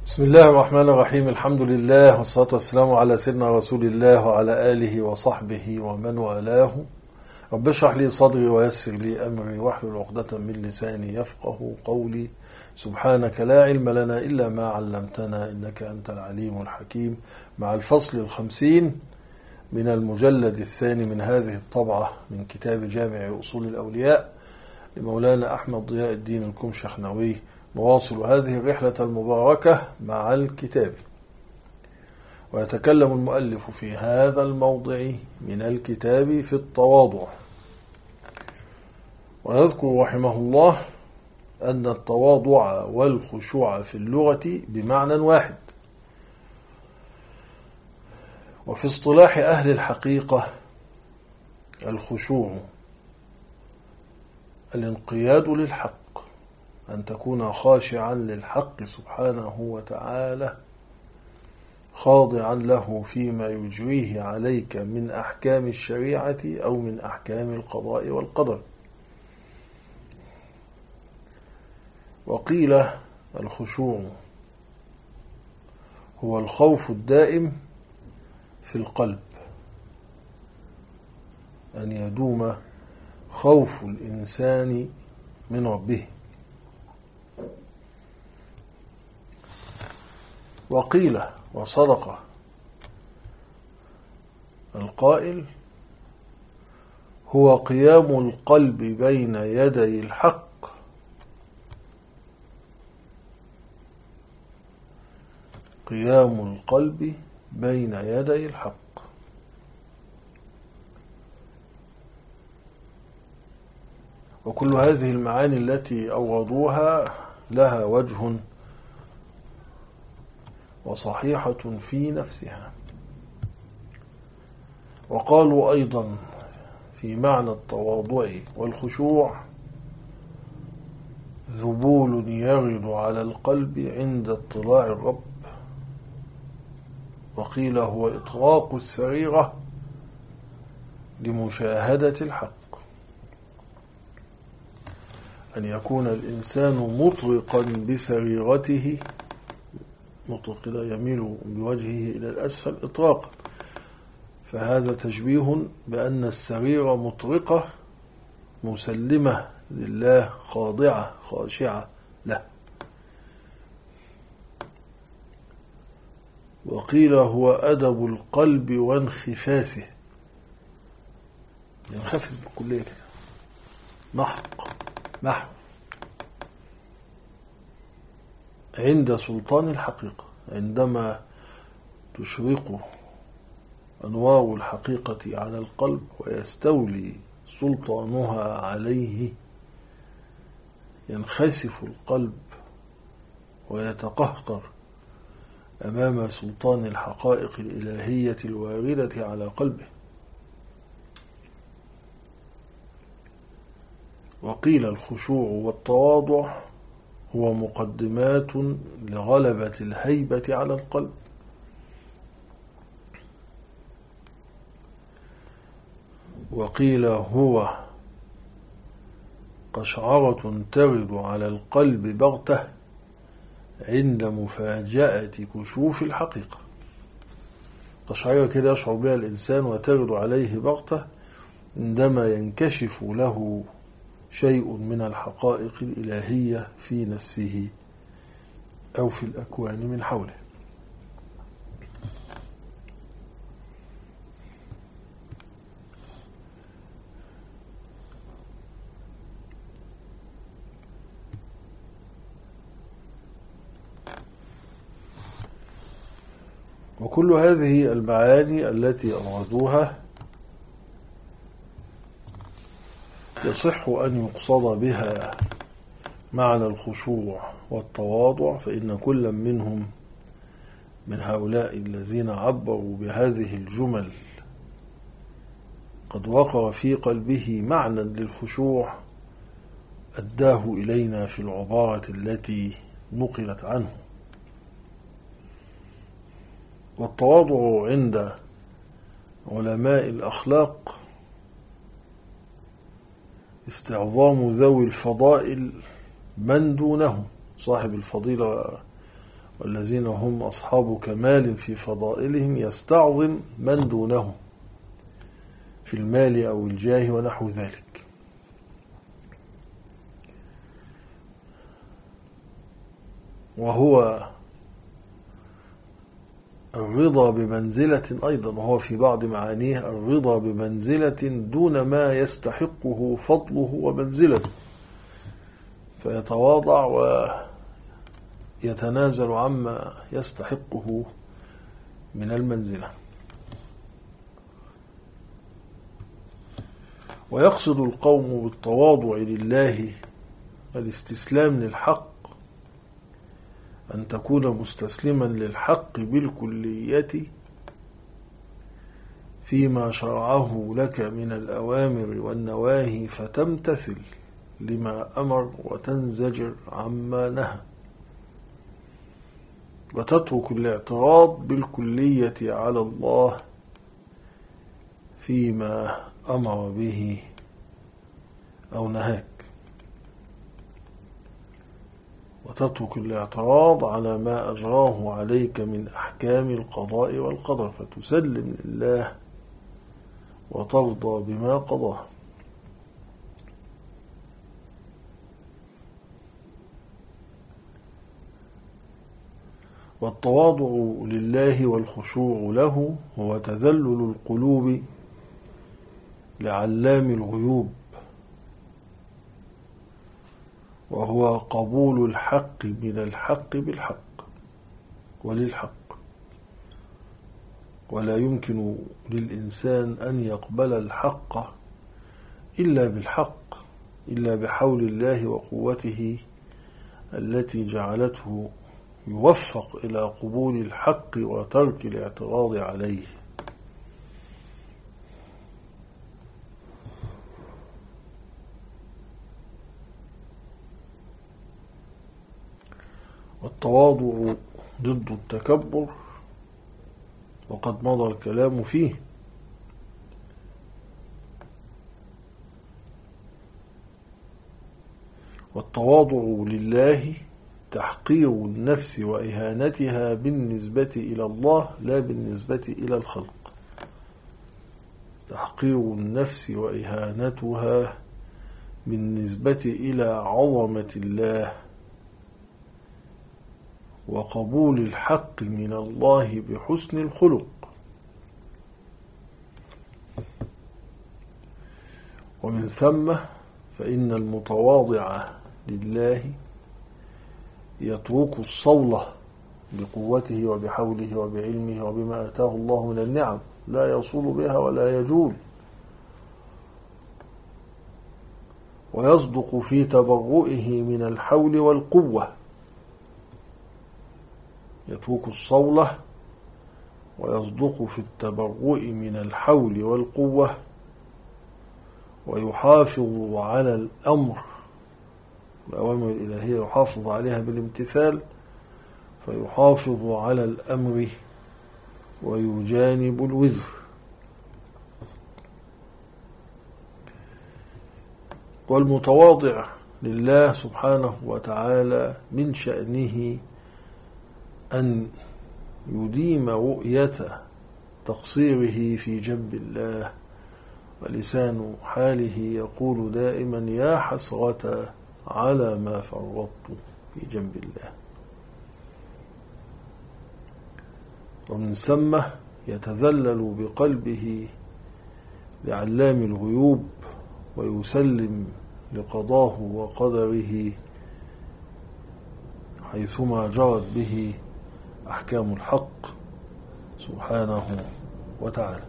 بسم الله الرحمن الرحيم. الحمد لله والصلاة والسلام على سيدنا رسول الله وعلى آله وصحبه ومن والاه. رب اشرح لي صدري ويسر لي أمري واحلل عقدة من لساني يفقه قولي. سبحانك لا علم لنا إلا ما علمتنا إنك أنت العليم الحكيم. مع الفصل 50 من المجلد الثاني من هذه الطبعة من كتاب جامع أصول الأولياء لمولانا أحمد ضياء الدين الكمشخنوي، نواصل هذه الرحلة المباركة مع الكتاب. ويتكلم المؤلف في هذا الموضع من الكتاب في التواضع، ويذكر رحمه الله أن التواضع والخشوع في اللغة بمعنى واحد، وفي اصطلاح أهل الحقيقة الخشوع الانقياد للحق، أن تكون خاشعا للحق سبحانه وتعالى، خاضعا له فيما يجريه عليك من أحكام الشريعة أو من أحكام القضاء والقدر. وقيل الخشوع هو الخوف الدائم في القلب، أن يدوم خوف الإنسان من ربه. وقيل وصدق القائل هو قيام القلب بين يدي الحق قيام القلب بين يدي الحق. وكل هذه المعاني التي أوردوها لها وجه وصحيحة في نفسها. وقالوا أيضا في معنى التواضع والخشوع ذبول يغد على القلب عند اطلاع الرب. وقيل هو إطراق السريرة لمشاهدة الحق، أن يكون الإنسان مطرقا بسريرته، مطرق يميل بوجهه إلى الأسفل إطراقا، فهذا تشبيه بأن السرير مطرقة مسلمة لله، خاضعة خاشعة له. وقيل هو أدب القلب وانخفاسه، ينخفس بالكلية محو عند سلطان الحقيقة، عندما تشرق أنوار الحقيقة على القلب ويستولي سلطانها عليه، ينخسف القلب ويتقهقر أمام سلطان الحقائق الإلهية الواردة على قلبه. وقيل الخشوع والتواضع هو مقدمات لغلبة الهيبة على القلب. وقيل هو قشعرة ترد على القلب بغتة عند مفاجأة كشوف الحقيقة. قشعرة كده يشعر بها الإنسان وترد عليه بغتة عندما ينكشف له شيء من الحقائق الإلهية في نفسه أو في الأكوان من حوله. وكل هذه المعاني التي أوردوها يصح أن يقصد بها معنى الخشوع والتواضع، فإن كل منهم من هؤلاء الذين عبروا بهذه الجمل قد وقع في قلبه معنى للخشوع أداه إلينا في العبارة التي نقلت عنه. والتواضع عند علماء الأخلاق استعظام ذوي الفضائل من دونهم، صاحب الفضيلة والذين هم أصحاب كمال في فضائلهم يستعظم من دونه في المال أو الجاه ونحو ذلك. وهو الرضا بمنزلة أيضا، وهو في بعض معانيه الرضا بمنزلة دون ما يستحقه فضله ومنزلته، فيتواضع ويتنازل عما يستحقه من المنزلة. ويقصد القوم بالتواضع لله الاستسلام للحق، أن تكون مستسلما للحق بالكلية فيما شرعه لك من الأوامر والنواهي، فتمتثل لما أمر وتنزجر عما نهى، وتترك الاعتراض بالكلية على الله فيما أمر به أو نهاك، وتترك الاعتراض على ما أجراه عليك من أحكام القضاء والقدر، فتسلم لله وترضى بما قضاه. والتواضع لله والخشوع له هو تذلل القلوب لعلام الغيوب، وهو قبول الحق من الحق بالحق وللحق، ولا يمكن للإنسان أن يقبل الحق إلا بالحق، إلا بحول الله وقوته التي جعلته يوفق إلى قبول الحق وترك الاعتراض عليه. والتواضع ضد التكبر، وقد مضى الكلام فيه. والتواضع لله تحقير النفس وإهانتها بالنسبة إلى الله لا بالنسبة إلى الخلق. تحقير النفس وإهانتها بالنسبة إلى عظمة الله، وقبول الحق من الله بحسن الخلق. ومن ثم فإن المتواضع لله يترك الصولة بقوته وبحوله وبعلمه وبما آتاه الله من النعم، لا يصول بها ولا يجول، ويصدق في تبرؤه من الحول والقوة. يترك الصولة ويصدق في التبرؤ من الحول والقوة، ويحافظ على الأوامر الإلهية، يحافظ عليها بالامتثال، فيحافظ على الأمر ويجانب الوزر. والمتواضع لله سبحانه وتعالى من شأنه أن يديم رؤية تقصيره في جنب الله، ولسان حاله يقول دائما يا حسرة على ما فرطت في جنب الله. ومن ثم يتذلل بقلبه لعلام الغيوب، ويسلم لقضاه وقدره حيثما جرت به أحكام الحق سبحانه وتعالى.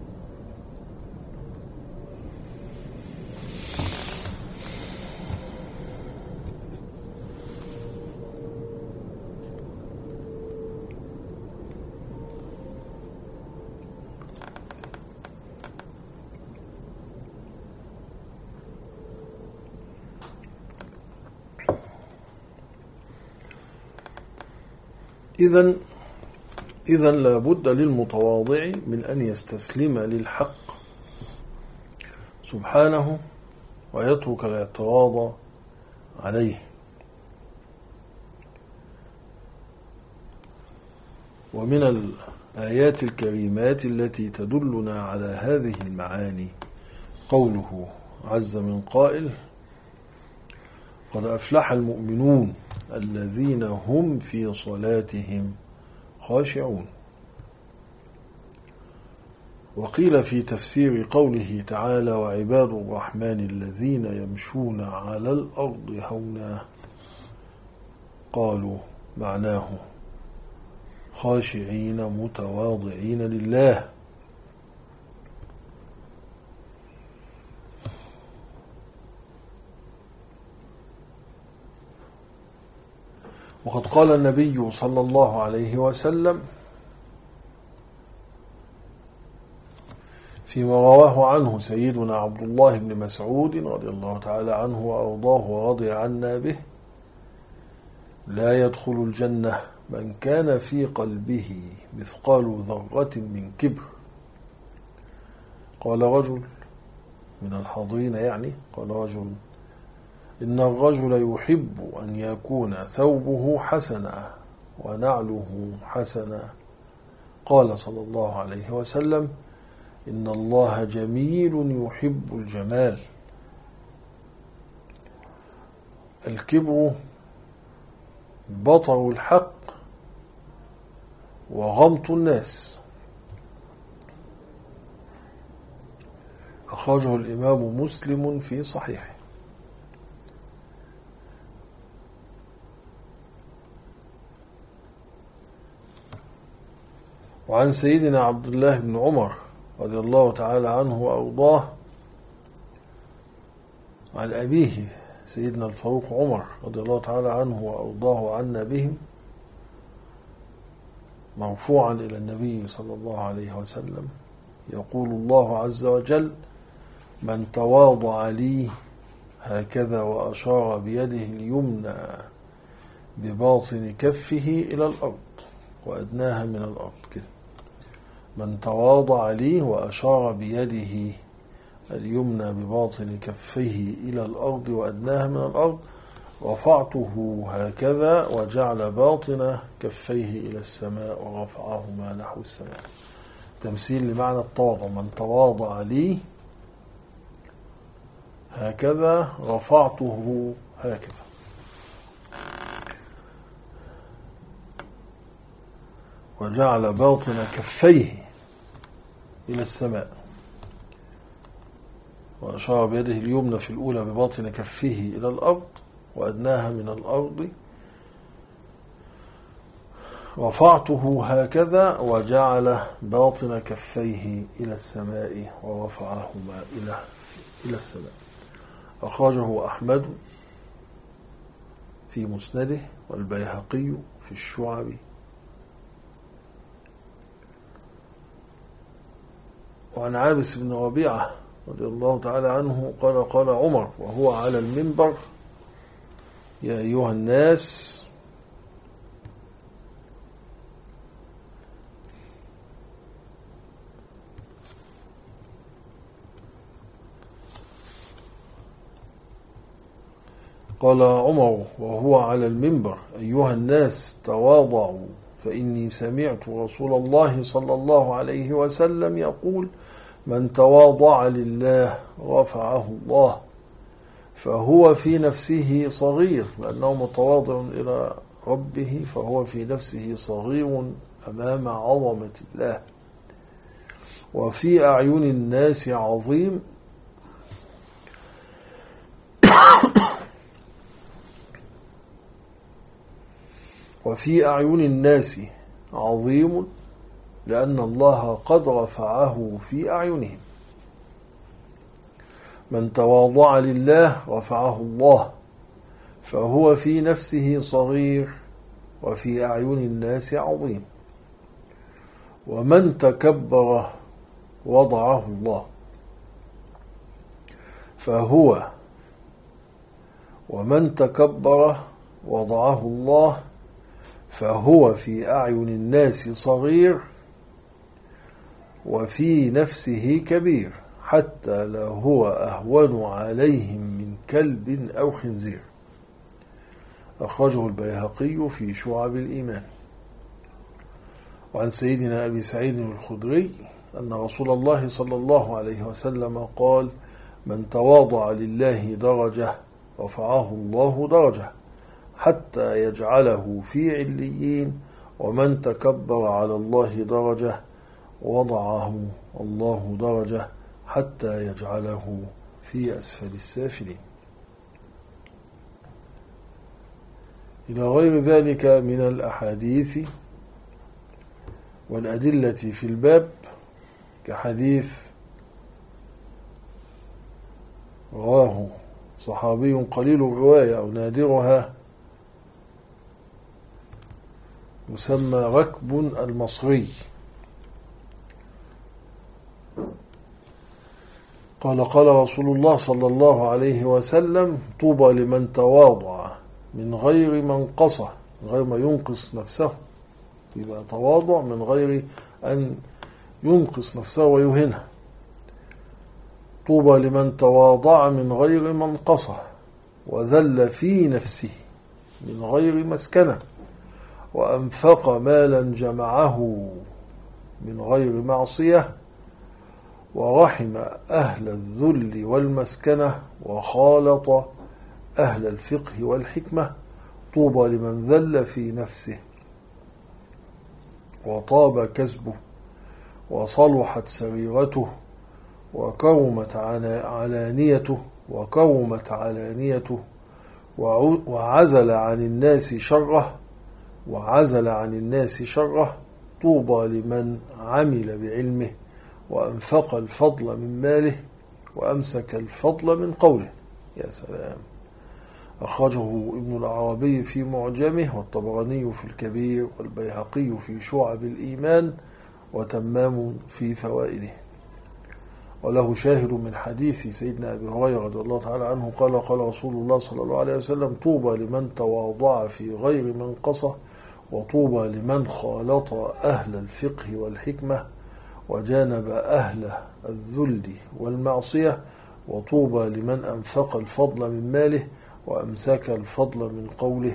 إذن لا بد للمتواضع من أن يستسلم للحق سبحانه ويترك الاعتراض عليه. ومن الآيات الكريمات التي تدلنا على هذه المعاني قوله عز من قائل: قد أفلح المؤمنون الذين هم في صلاتهم خاشعون. وقيل في تفسير قوله تعالى: وعباد الرحمن الذين يمشون على الأرض هونا، قالوا معناه خاشعين متواضعين لله. وقد قال النبي صلى الله عليه وسلم فيما رواه عنه سيدنا عبد الله بن مسعود رضي الله تعالى عنه وأرضاه ورضي عنا به: لا يدخل الجنة من كان في قلبه مثقال ذرة من كبر. قال رجل من الحاضرين، قال رجل: إن الرجل يحب أن يكون ثوبه حسنا ونعله حسنا. قال صلى الله عليه وسلم: إن الله جميل يحب الجمال. الكبر بطر الحق وغمط الناس. أخرجه الإمام مسلم في صحيحه. وعن سيدنا عبد الله بن عمر رضي الله تعالى عنه وأرضاه عن أبيه سيدنا الفاروق عمر رضي الله تعالى عنه وأرضاه عنا بهم، مرفوعا إلى النبي صلى الله عليه وسلم، يقول الله عز وجل: من تواضع لي هكذا، وأشار بيده اليمنى بباطن كفه إلى الأرض وأدناها من الأرض كده. من تواضع لي وأشار بيده اليمنى بباطن كفه إلى الأرض وأدناها من الأرض، رفعته هكذا وجعل باطن كفيه إلى السماء ورفعهما نحو السماء. تمثيل لمعنى التواضع: من تواضع لي هكذا رفعته هكذا. وجعل باطن كفيه إلى السماء، وأشار بيده اليمنى في الأولى بباطن كفيه إلى الأرض وأدناها من الأرض، رفعته هكذا وجعل باطن كفيه إلى السماء ورفعهما إلى السماء. أخرجه أحمد في مسنده والبيهقي في الشعب. وعن عابس بن ربيعة رضي الله تعالى عنه قال عمر وهو على المنبر: يا أيها الناس، قال عمر وهو على المنبر: أيها الناس تواضعوا، فإني سمعت رسول الله صلى الله عليه وسلم يقول: من تواضع لله رفعه الله. فهو في نفسه صغير، لأنه متواضع إلى ربه، فهو في نفسه صغير أمام عظمة الله، وفي أعين الناس عظيم وفي أعين الناس عظيم لأن الله قد رفعه في أعينهم. من تواضع لله رفعه الله، فهو في نفسه صغير وفي أعين الناس عظيم. ومن تكبر وضعه الله، ومن تكبر وضعه الله فهو في أعين الناس صغير وفي نفسه كبير، حتى لا هو أهون عليهم من كلب أو خنزير. أخرجه البيهقي في شعب الإيمان. وعن سيدنا أبي سعيد الخدري أن رسول الله صلى الله عليه وسلم قال: من تواضع لله درجة رفعه الله درجة حتى يجعله في عليين، ومن تكبر على الله درجة وضعه الله درجة حتى يجعله في أسفل السافلين. إلى غير ذلك من الأحاديث والأدلة في الباب، كحديث رواه صحابي قليل الرواية أو نادرها يسمى ركب المصري، قال: قال رسول الله صلى الله عليه وسلم: طوبى لمن تواضع من غير منقصة، من غير ما ينقص نفسه، يبقى تواضع من غير أن ينقص نفسه ويهنه. طوبى لمن تواضع من غير منقصة وذل في نفسه من غير مسكنة، وأنفق مالا جمعه من غير معصية، ورحم أهل الذل والمسكنة، وخالط أهل الفقه والحكمة. طوبى لمن ذل في نفسه وطاب كسبه وصلحت سريرته وكرمت علانيته وعزل عن الناس شره. طوبى لمن عمل بعلمه وأنفق الفضل من ماله وأمسك الفضل من قوله. يا سلام! أخرجه ابن العربي في معجمه، والطبراني في الكبير، والبيهقي في شعب الإيمان، وتمام في فوائده. وله شاهد من حديث سيدنا أبي هريرة رضي الله تعالى عنه قال: قال رسول الله صلى الله عليه وسلم: طوبى لمن تواضع في غير منقصة، وطوبى لمن خالط أهل الفقه والحكمة وجانب أهل الذل والمعصية، وطوبى لمن أنفق الفضل من ماله وأمسك الفضل من قوله،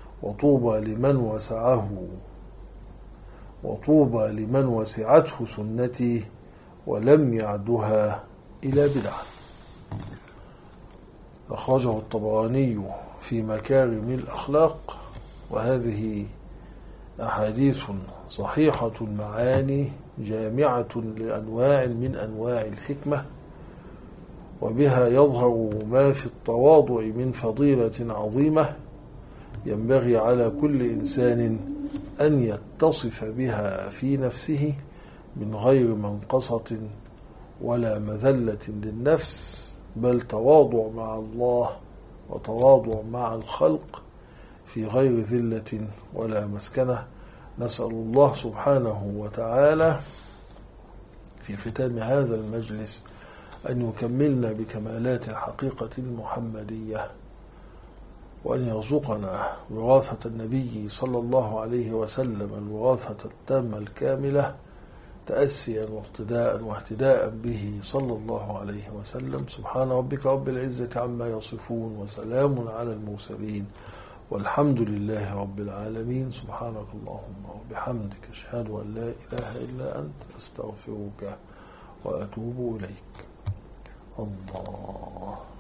وطوبى لمن وسعته سنتي ولم يعدها إلى بدعة. أخرجه الطبراني في مكارم الأخلاق. وهذه أحاديث صحيحة المعاني جامعة لأنواع من أنواع الحكمة، وبها يظهر ما في التواضع من فضيلة عظيمة ينبغي على كل إنسان أن يتصف بها في نفسه من غير منقصة ولا مذلة للنفس، بل تواضع مع الله وتواضع مع الخلق في غير ذلة ولا مسكنة. نسأل الله سبحانه وتعالى في ختام هذا المجلس أن يكملنا بكمالات الحقيقة المحمدية، وأن يرزقنا وراثة النبي صلى الله عليه وسلم الوراثة التامة الكاملة، تأسيا واهتداء به صلى الله عليه وسلم. سبحان ربك رب العزة عما يصفون، وسلام على المرسلين، والحمد لله رب العالمين. سبحانك اللهم وبحمدك، أشهد أن لا إله إلا أنت، أستغفرك وأتوب إليك. الله